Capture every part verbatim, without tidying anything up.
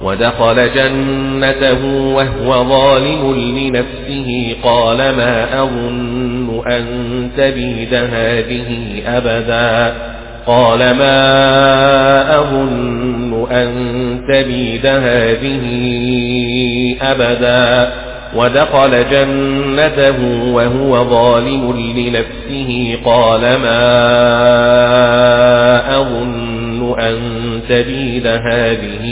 ودخل جنته وهو ظالم لنفسه قال ما أظن أن تبيد هذه أبدا قال ما أظن أن تبيد هذه أبدا ودخل جنته وهو ظالم لنفسه قال ما أظن أن تبيد هذه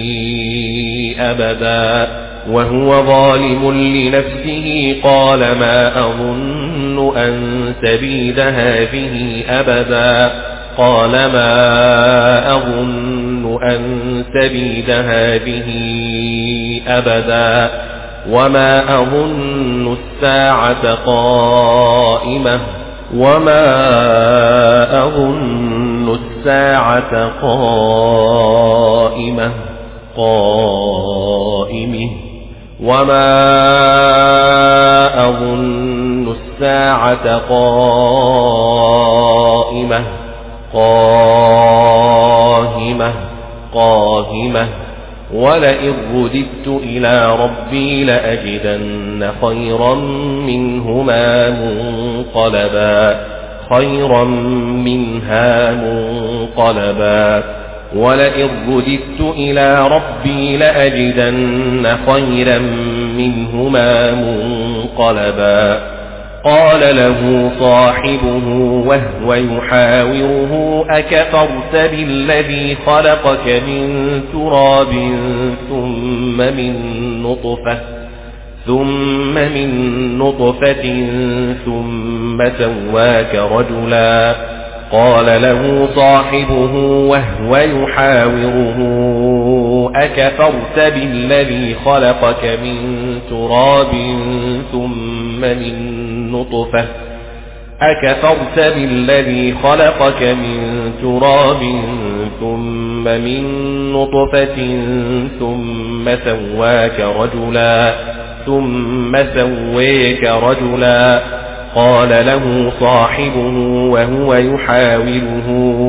أبدا وهو ظالم لنفسه قال ما أظن أن تبيد هذه أبدا قال ما أظن أن تبيد هذه أبدا وما أظن الساعة قائمة وما أظن الساعة قائمة قائمة وما أظن الساعة قائمة قاهمة قاهمة ولئن رددت إلى ربي لأجدن خيرا منهما منقلبا خيرا منها منقلبا ولئن رددت إلى ربي لأجدن خيرا منهما منقلبا قال له صاحبه وهو يحاوره أكفرت بالذي خلقك من تراب ثم من نطفة ثم من نطفة ثم سواك رجلا قال له صاحبه وهو يحاوره أكفرت بالذي خلقك من تراب ثم من نطفة أكفرت بالذي خلقك من تراب ثم من نطفة ثم سواك رجلا ثم سويك رجلا قال له صاحبه وهو يحاوره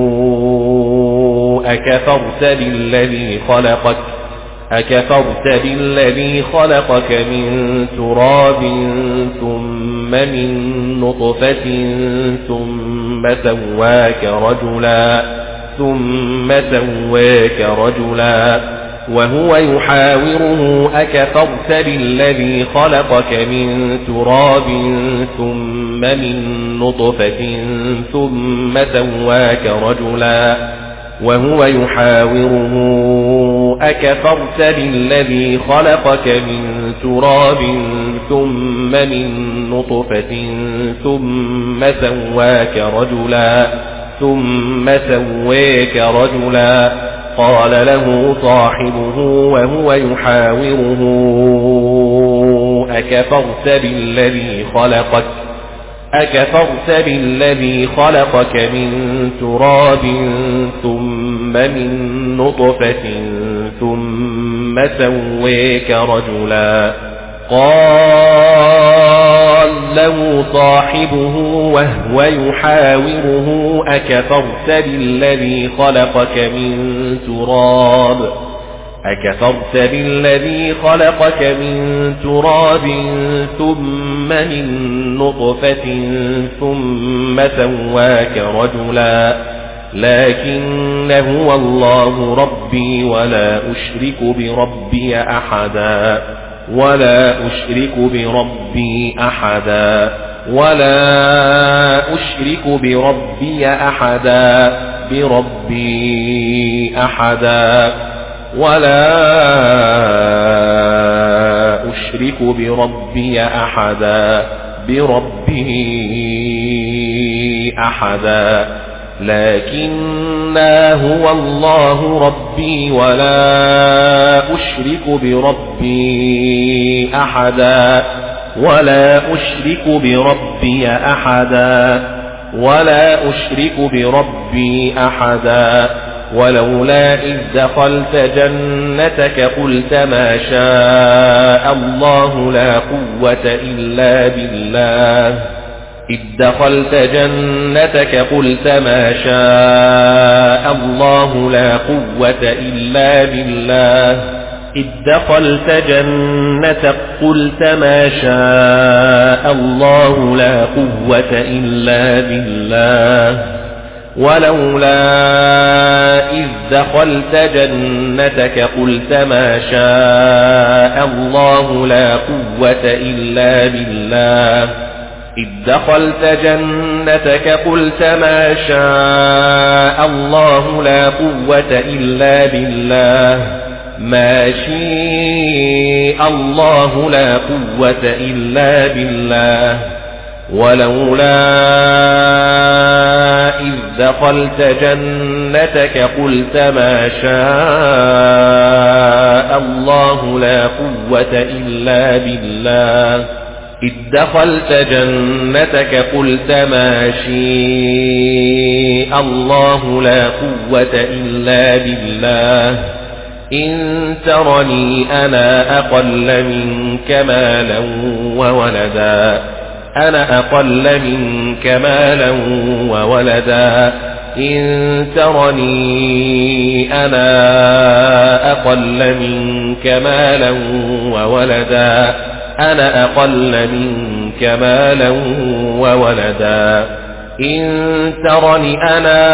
أكفرت بالذي خلقك أكفرت بالذي خلقك من تراب ثم من نطفة ثم سواك رجلا ثم سواك رجلا وهو يحاوره أكفرت بالذي خلقك من تراب ثم من نطفة ثم سواك رجلا وهو يحاوره أكفرت بالذي خلقك من تراب ثم من نطفة ثم سواك رجلا ثم سويك رجلا قال له صاحبه وهو يحاوره أكفرت بالذي خلقك أكفرت بالذي خلقك من تراب ثم من نطفة ثم سويك رجلا قال له صاحبه وهو يحاوره أكفرت بالذي خلقك من تراب أكفرت بالذي خلقك من تراب ثم من نطفة ثم سواك رجلا لكن هو الله ربي ولا أشرك بربي أحدا ولا أشرك بربي أحدا ولا أشرك بربي أحدا بربي أحدا ولا أشرك بربي أحدا بربي أحدا لكننا هو الله ربي ولا أشرك بربي أحدا ولا أشرك بربي أحدا ولا أشرك بربي أحدا ولولا إذ دخلت جنتك قلت ما شاء الله لا قوة إلا بالله إذ دخلت جنتك قلت ما شاء الله لا قوة إلا بالله إذ دخلت جنتك قلت ما شاء الله لا قوة إلا بالله ولولا إذ دخلت جنتك قلت ما شاء الله لا قوة إلا بالله إذ دخلت جنتك قلت ما شاء الله لا قوة إلا بالله ما شاء الله لا قوة إلا بالله ولولا إذ دخلت جنتك قلت ما شاء الله لا قوة إلا بالله إذ دخلت جنتك قلت ما شاء الله لا قوة إلا بالله إن ترني أنا أقل منك مالا وولدا أنا أقل منك مالا وولدا إن ترني أنا أقل منك مالا وولدا أنا أقل منك مالا وولدا إن ترني أنا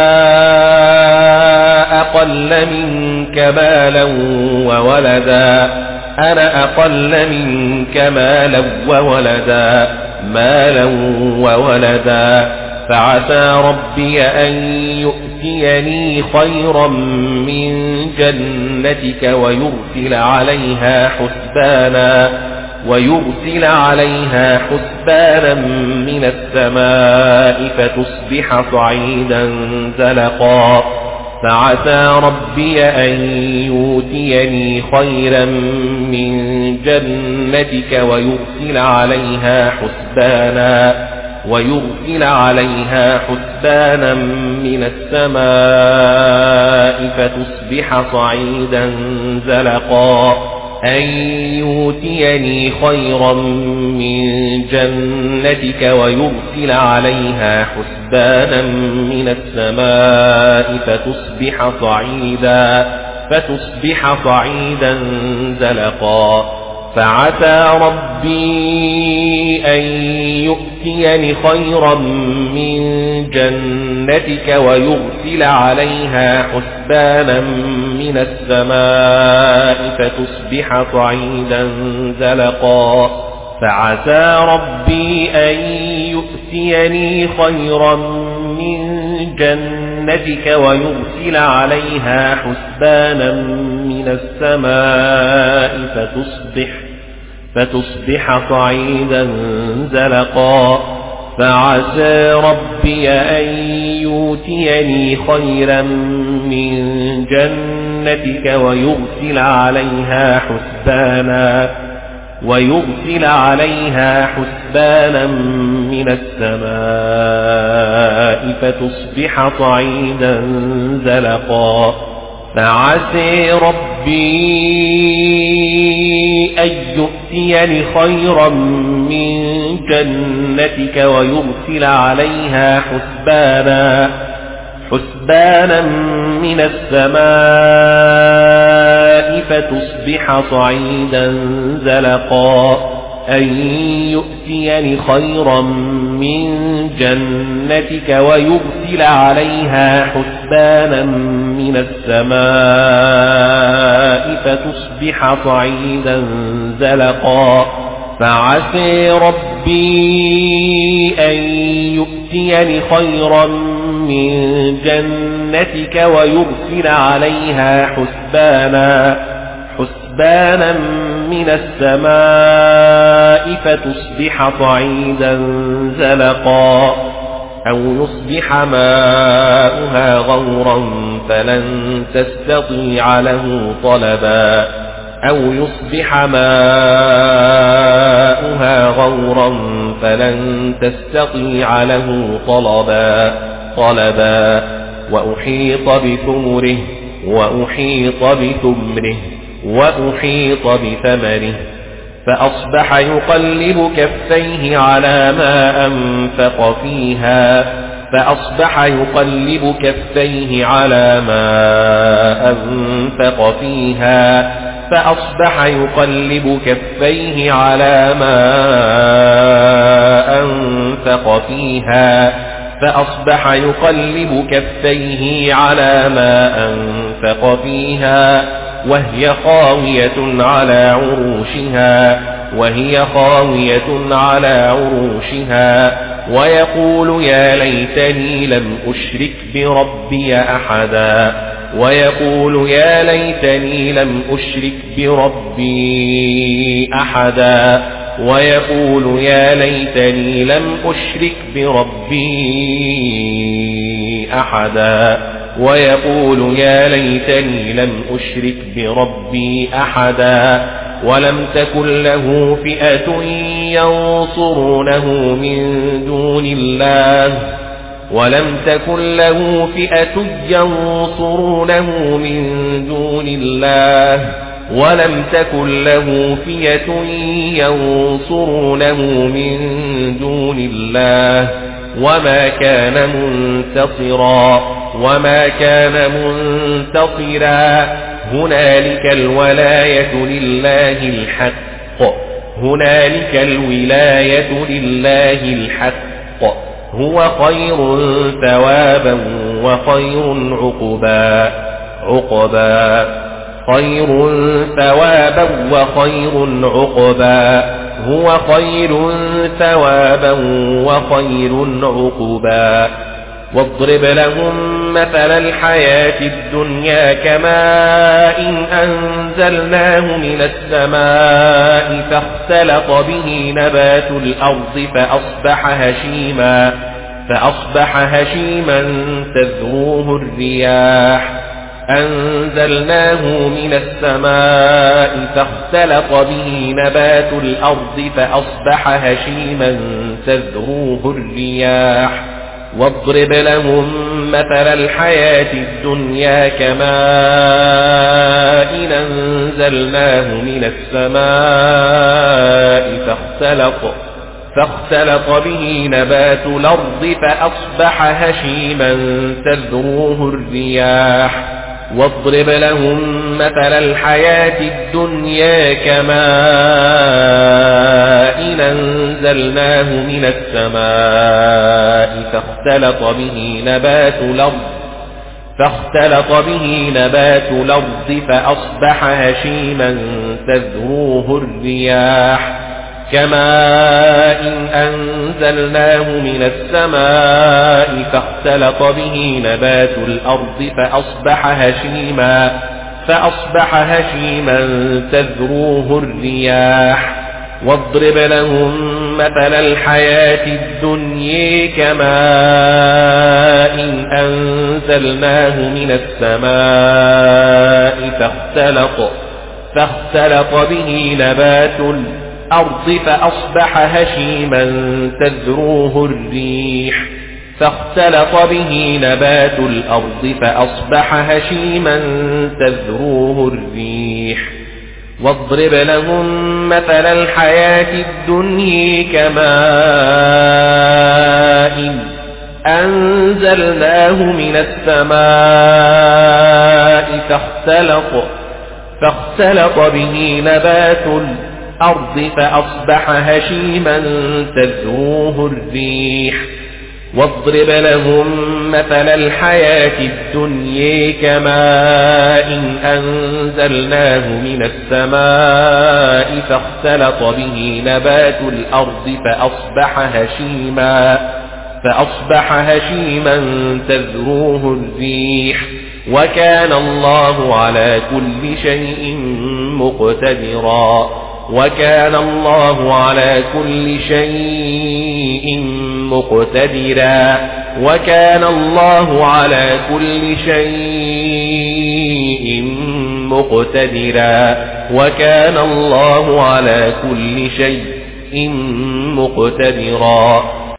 أقل منك مالا وولدا أنا أقل منك مالا وولدا مالا وولدا فعسى ربي أن يؤتيني خيرا من جنتك ويرسل عليها حسبانا ويرسل عليها حسبانا من السماء فتصبح صعيدا زلقا فعسى ربي أن يؤتيني خيرا من جنتك ويرسل عليها حسبانا ويرسل عليها حسبانا من السماء فتصبح صعيدا زلقا أن يؤتيني خيرا من جنتك ويرسل عليها حسبانا من السماء فتصبح صعيدا فتصبح صعيدا زلقا فعسى ربي أن يؤتيني خيرا من جنتك ويرسل عليها حسبانا من السماء فتصبح صعيدا زلقا فعسى ربي أن يؤتيني خيرا من جنتك ويرسل عليها حسبانا من السماء فتصبح فتصبح صعيدا زلقا فعسى ربي أن يؤتيني خيرا من جنتك ويرسل عليها حسبانا ويرسل عليها حسبانا من السماء فتصبح صعيدا زلقا فعسى ربي أن يؤتيني خيرا من جنتك ويرسل عليها حسبانا حسبانا من السماء فتصبح صعيدا زلقا أن يؤتيني خيرا من جنتك ويرسل عليها حسبانا من السماء فتصبح صعيدا زلقا فعسى ربي أن يؤتيني خيرا من جنتك ويرسل عليها حسبانا حسبانا من السماء فتصبح صعيدا زلقا أو يصبح ماؤها غورا فلن تستطيع له طلبا أو يصبح ماؤها غورا فلن تستطيع له طلبا طلبا وأحيط بثمره وأحيط بثمره وأحيط بثمره فأصبح يقلب كفيه على ما أنفق فيها فأصبح يقلب كفيه على ما أنفق فيها فأصبح يقلب كفيه على ما أنفق فيها فأصبح يقلب كفيه على ما أنفق فيها وهي خاوية على عروشها وهي خاوية على عروشها ويقول يا ليتني لم أشرك بربي أحدا ويقول يا ليتني لم أشرك بربي أحدا ويقول يا ليتني لم أشرك بربي أحدا ويقول يا ليتني لم أشرك بربي أحدا ولم تكن له فئة ينصرونه من دون الله ولم تكن له فئة ينصرونه من دون الله ولم تكن له فئة ينصرونه من دون الله وما كان منتصرا وما كان منتصرا هنالك الولاية لله الحق هنالك الولاية لله الحق هو خير ثوابا وخير عقبا عقبا خير ثوابا وخير عقبا هو خير ثوابا وخير عقبا واضرب لهم مثل الحياة الدنيا كماء أنزلناه من السماء فاختلط به نبات الأرض فأصبح هشيما فأصبح هشيما تذروه الرياح أنزلناه من السماء فاختلط به نبات الأرض فأصبح هشيما تذروه الرياح واضرب لهم مثل الحياة الدنيا كماء أنزلناه من السماء فاختلط فاختلط به نبات الأرض فأصبح هشيما تذروه الرياح واضرب لهم مثل الحياة الدنيا كماء أنزلناه من السماء فاختلط به نبات الأرض فاختلط به نبات الأرض فأصبح هشيما تذروه الرياح كماء أنزلناه من السماء فاختلط به نبات الأرض فأصبح هشيما فأصبح هشيما تذروه الرياح واضرب لهم مثل الحياة الدنيا كماء أنزلناه من السماء فاختلط فاختلط به نبات الأرض فأصبح هشيما تذروه الريح فاختلط به نبات الأرض فأصبح هشيما تذروه الريح واضرب لهم مثل الحياة الدنيا كماء أنزلناه من السماء فاختلط فاختلط به نبات الأرض فأصبح هشيما تذروه الريح واضرب لهم مثل الحياة الدنيا كماء أنزلناه من السماء فاختلط به نبات الأرض فأصبح هشيما فأصبح هشيما تذروه الريح وكان الله على كل شيء مقتدرا وكان الله على كل شيء مقتدرا وكان الله على كل شيء مقتدرا وكان الله على كل شيء مقتدرا